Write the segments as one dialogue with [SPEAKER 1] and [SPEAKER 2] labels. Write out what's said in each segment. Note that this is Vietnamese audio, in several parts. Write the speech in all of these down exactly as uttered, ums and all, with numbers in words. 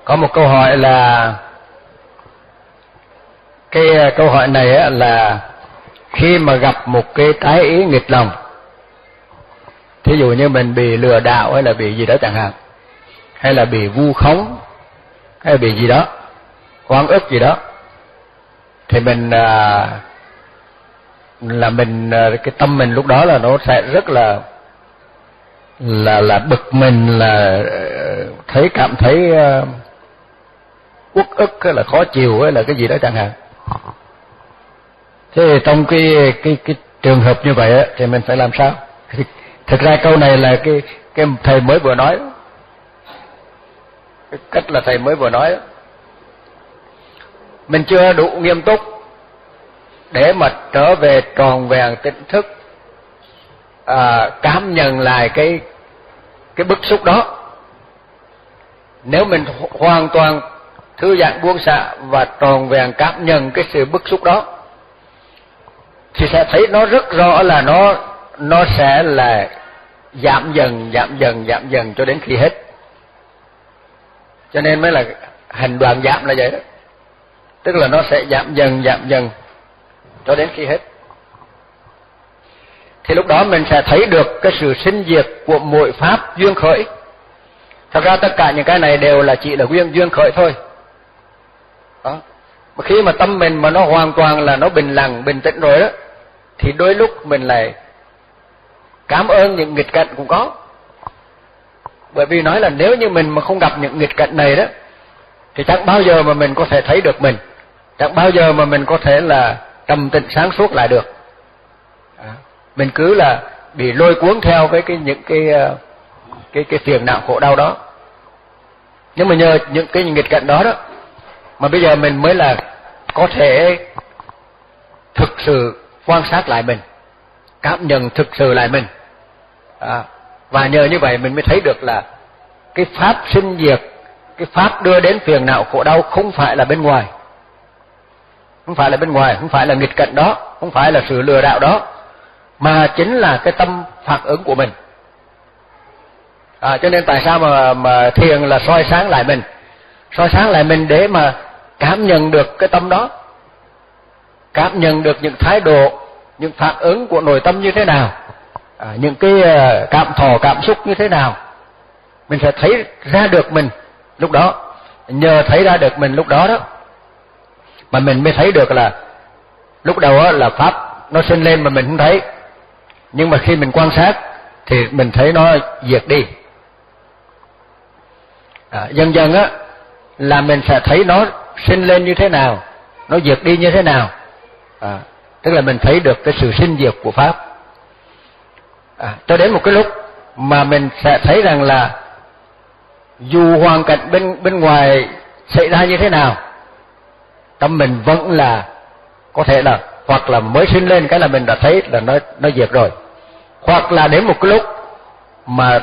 [SPEAKER 1] Có một câu hỏi là cái câu hỏi này là khi mà gặp một cái trái ý nghịch lòng, thí dụ như mình bị lừa đảo hay là bị gì đó chẳng hạn, hay là bị vu khống hay là bị gì đó, oan ức gì đó, thì mình à, là mình cái tâm mình lúc đó là nó sẽ rất là là là bực mình, là thấy cảm thấy uh, uất ức hay là khó chịu hay là cái gì đó chẳng hạn. Thế thì trong cái cái cái trường hợp như vậy á, thì mình phải làm sao? Thực ra câu này là cái cái thầy mới vừa nói, cái cách là thầy mới vừa nói, mình chưa đủ nghiêm túc để mà trở về tròn vẹn tỉnh thức, à, cảm nhận lại cái cái bức xúc đó. Nếu mình hoàn toàn thư giãn buông xả và tròn vẹn cảm nhận cái sự bức xúc đó, thì sẽ thấy nó rất rõ là nó nó sẽ là giảm dần giảm dần giảm dần cho đến khi hết. Cho nên mới là hành đoạn giảm là vậy đó, tức là nó sẽ giảm dần giảm dần cho đến khi hết. Thì lúc đó mình sẽ thấy được cái sự sinh diệt của mỗi pháp duyên khởi. Thật ra tất cả những cái này đều là chỉ là duyên duyên khởi thôi. Đó. Mà khi mà tâm mình mà nó hoàn toàn là nó bình lặng, bình tĩnh rồi đó, thì đôi lúc mình lại cảm ơn những nghịch cảnh cũng có. Bởi vì nói là nếu như mình mà không gặp những nghịch cảnh này đó, thì chẳng bao giờ mà mình có thể thấy được mình, chẳng bao giờ mà mình có thể là trầm tĩnh sáng suốt lại được. À, mình cứ là bị lôi cuốn theo cái cái những cái cái cái phiền não khổ đau đó. Nhưng mà nhờ những cái nghịch cảnh đó đó, mà bây giờ mình mới là có thể thực sự quan sát lại mình, cảm nhận thực sự lại mình. À, và nhờ như vậy mình mới thấy được là cái pháp sinh diệt, cái pháp đưa đến phiền não khổ đau không phải là bên ngoài, không phải là bên ngoài, không phải là nghịch cảnh đó, không phải là sự lừa đảo đó, mà chính là cái tâm phản ứng của mình. À, cho nên tại sao mà mà thiền là soi sáng lại mình, soi sáng lại mình để mà cảm nhận được cái tâm đó, cảm nhận được những thái độ, những phản ứng của nội tâm như thế nào, à, những cái cảm thọ cảm xúc như thế nào, mình sẽ thấy ra được mình lúc đó. Nhờ thấy ra được mình lúc đó đó mà mình mới thấy được là lúc đầu á là pháp nó sinh lên mà mình không thấy, nhưng mà khi mình quan sát thì mình thấy nó diệt đi. À, dần dần á là mình sẽ thấy nó sinh lên như thế nào, nó diệt đi như thế nào. À, tức là mình thấy được cái sự sinh diệt của pháp. À, cho đến một cái lúc mà mình sẽ thấy rằng là dù hoàn cảnh bên bên ngoài xảy ra như thế nào, tâm mình vẫn là có thể là hoặc là mới sinh lên cái là mình đã thấy là nó nó diệt rồi, hoặc là đến một cái lúc mà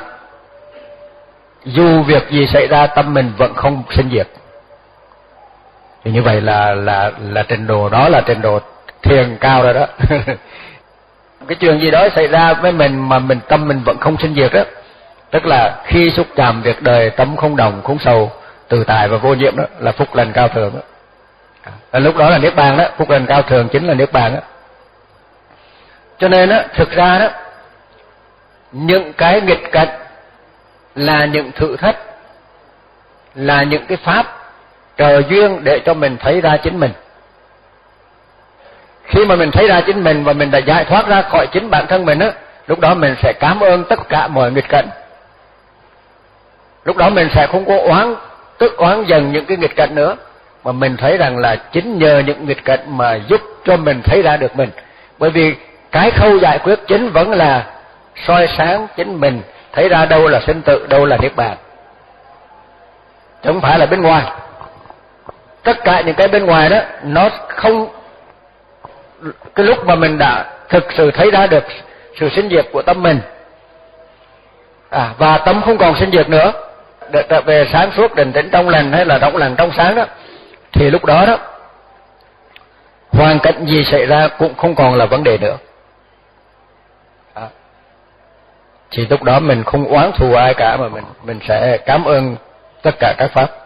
[SPEAKER 1] dù việc gì xảy ra tâm mình vẫn không sinh diệt. Thì như vậy là là là trình độ đó là trình độ thiền cao rồi đó. Cái chuyện gì đó xảy ra với mình mà mình tâm mình vẫn không sinh diệt đó, tức là khi xúc chạm việc đời tâm không đồng, không sầu, tự tại và vô nhiễm, đó là phúc lành cao thượng đó. À, lúc đó là niết bàn đó, phúc lành cao thượng chính là niết bàn đó. Cho nên đó, thực ra đó, những cái nghịch cảnh là những thử thách, là những cái pháp trợ duyên để cho mình thấy ra chính mình. Khi mà mình thấy ra chính mình và mình đã giải thoát ra khỏi chính bản thân mình á, lúc đó mình sẽ cảm ơn tất cả mọi nghịch cảnh. Lúc đó mình sẽ không có oán tức oán dần những cái nghịch cảnh nữa, mà mình thấy rằng là chính nhờ những nghịch cảnh mà giúp cho mình thấy ra được mình. Bởi vì cái khâu giải quyết chính vẫn là soi sáng chính mình, thấy ra đâu là sinh tử, đâu là niết bàn, chứ không phải là bên ngoài. Tất cả những cái bên ngoài đó nó không, cái lúc mà mình đã thực sự thấy ra được sự sinh diệt của tâm mình, à, và tâm không còn sinh diệt nữa, để trở về sáng suốt định tĩnh trong lành hay là trong lành trong sáng đó, thì lúc đó đó hoàn cảnh gì xảy ra cũng không còn là vấn đề nữa. À, thì lúc đó mình không oán thù ai cả, mà mình mình sẽ cảm ơn tất cả các pháp.